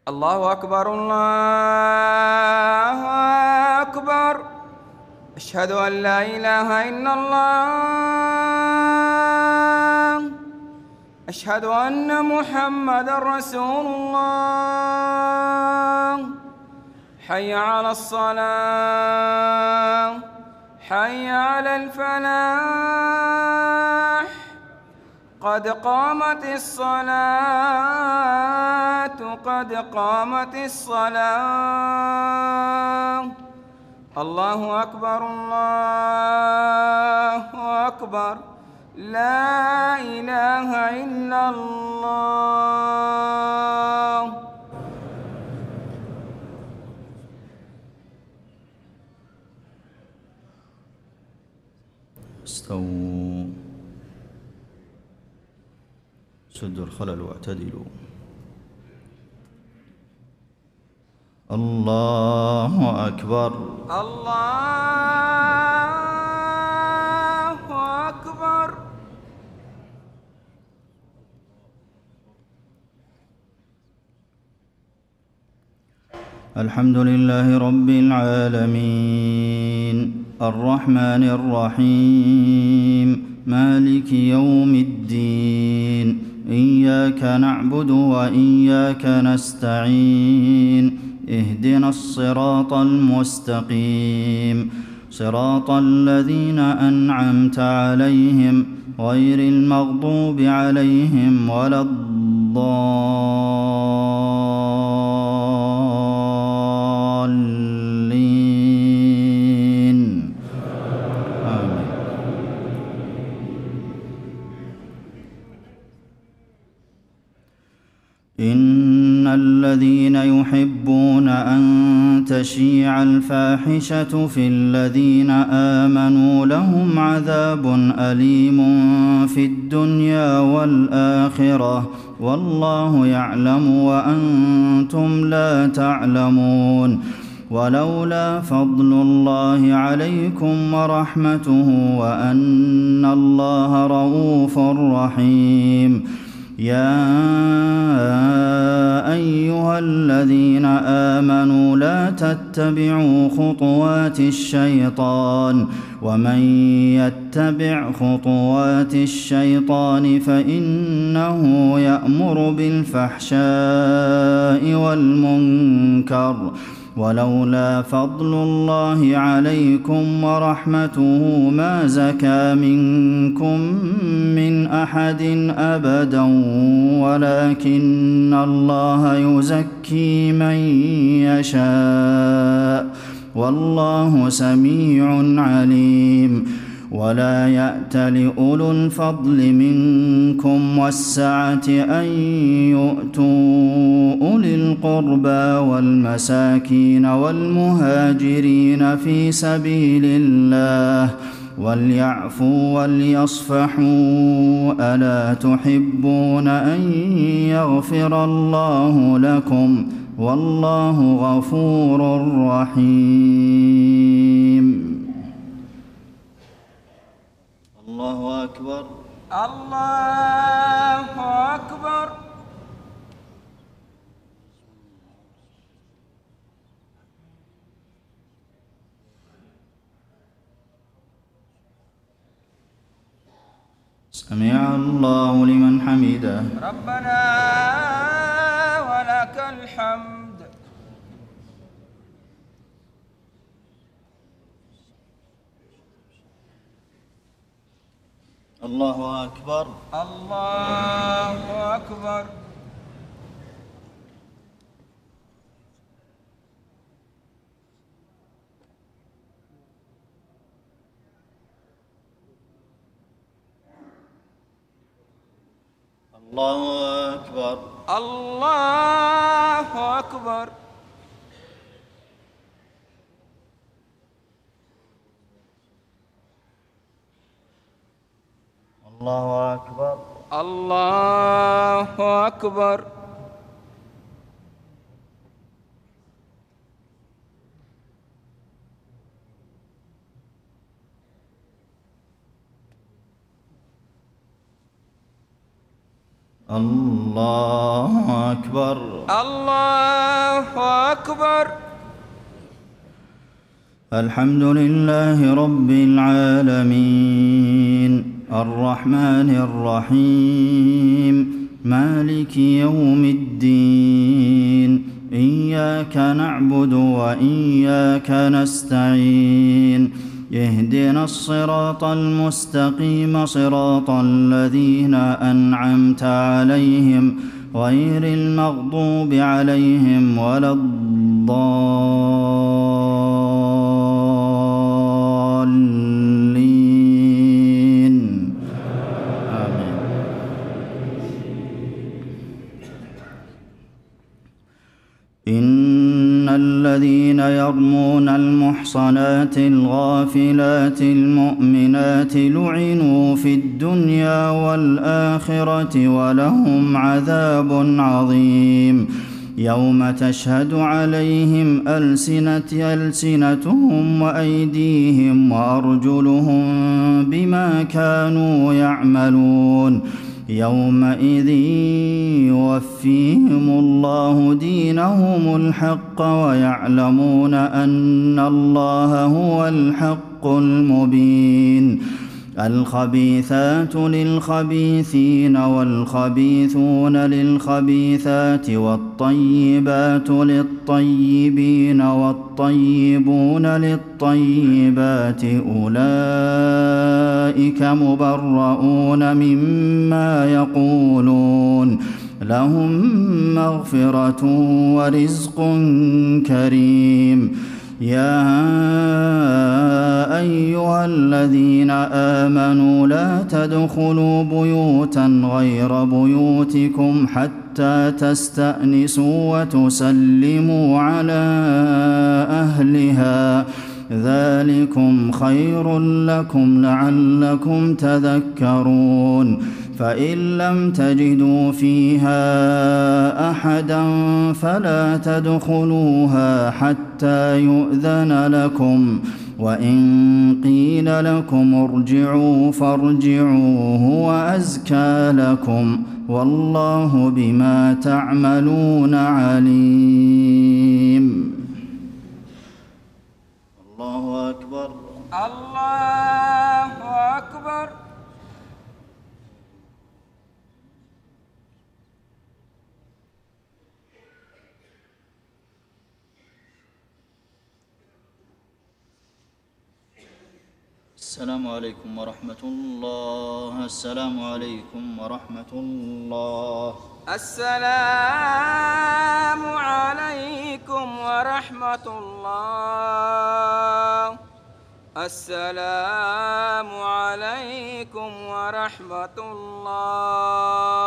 الله أكبر الله أكبر. أشهد أن لا إله إلا الله. أشهد أن محمدًا رسول الله. حي على الصلاة، حي على الفلاح، قد قامت الصلاة، قد قامت الصلاة. الله أكبر الله أكبر. لا إله إلا الله. استووا، سدوا الخلل واعتدلوا. الله أكبر الله أكبر. الحمد لله رب العالمين الرحمن الرحيم مالك يوم الدين. إياك نعبد وإياك نستعين. اهدنا الصراط المستقيم، صراط الذين أنعمت عليهم غير المغضوب عليهم ولا الضالين. آمين. إن الذين يحبون أن تشيع الفاحشة في الذين آمنوا لهم عذاب أليم في الدنيا والآخرة، والله يعلم وأنتم لا تعلمون. ولولا فضل الله عليكم ورحمته وأن الله رءوف رحيم. يا أيها الذين آمنوا لا تتبعوا خطوات الشيطان، ومن يتبع خطوات الشيطان فإنه يأمر بالفحشاء والمنكر. ولولا فضل الله عليكم ورحمته ما زكى منكم من أحد أبدا، ولكن الله يزكي من يشاء، والله سميع عليم. ولا يأت لأولو الفضل منكم والسعة أن يؤتوا أولي القربى والمساكين والمهاجرين في سبيل الله، وليعفوا وليصفحوا. ألا تحبون أن يغفر الله لكم؟ والله غفور رحيم. الله أكبر الله أكبر. سمع الله لمن حمده. ربنا ولك الحمد. الله أكبر الله أكبر. الله أكبر الله أكبر. الله أكبر الله أكبر. الله أكبر. الله أكبر. الحمد لله رب العالمين الرحمن الرحيم مالك يوم الدين إياك نعبد وإياك نستعين اهدنا الصراط المستقيم صراط الذين أنعمت عليهم غير المغضوب عليهم ولا الضالين آمين. إن الذين يرمون المحصنات الغافلات المؤمنات لعنوا في الدنيا والآخرة ولهم عذاب عظيم يوم تشهد عليهم ألسنتهم وأيديهم وأرجلهم بما كانوا يعملون يومئذ يوفيهم الله دينهم الحق ويعلمون أن الله هو الحق المبين الخبيثات للخبيثين والخبيثون للخبيثات والطيبات للطيبين والطيبون للطيبات أولئك مبرؤون مما يقولون لهم مغفرة ورزق كريم يا أيها الذين آمنوا لا تدخلوا بيوتا غير بيوتكم حتى تستأنسوا وتسلموا على أهلها ذلكم خير لكم لعلكم تذكرون فإن لم تجدوا فيها أحدا فلا تدخلوها حتى يؤذن لكم وإن قيل لكم ارجعوا فارجعوا هو أزكى لكم والله بما تعملون عليم. الله أكبر. الله أكبر. السلام عليكم ورحمة الله. السلام عليكم ورحمة الله. السلام عليكم ورحمة الله. السلام عليكم ورحمة الله.